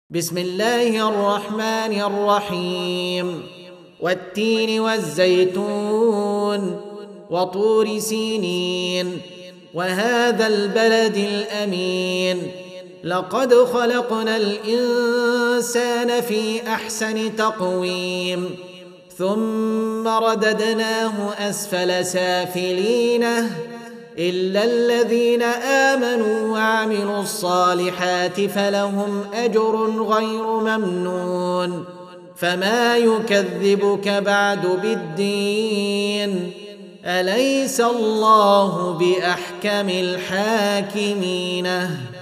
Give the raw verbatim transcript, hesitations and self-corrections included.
بسم الله الرحمن الرحيم والتين والزيتون وطور سينين وهذا البلد الأمين لقد خلقنا الإنسان في أحسن تقويم ثم رددناه أسفل سافلينه إلا الذين آمنوا وعملوا الصالحات فلهم أجر غير ممنون فما يكذبك بعد بالدين أليس الله بأحكم الحاكمين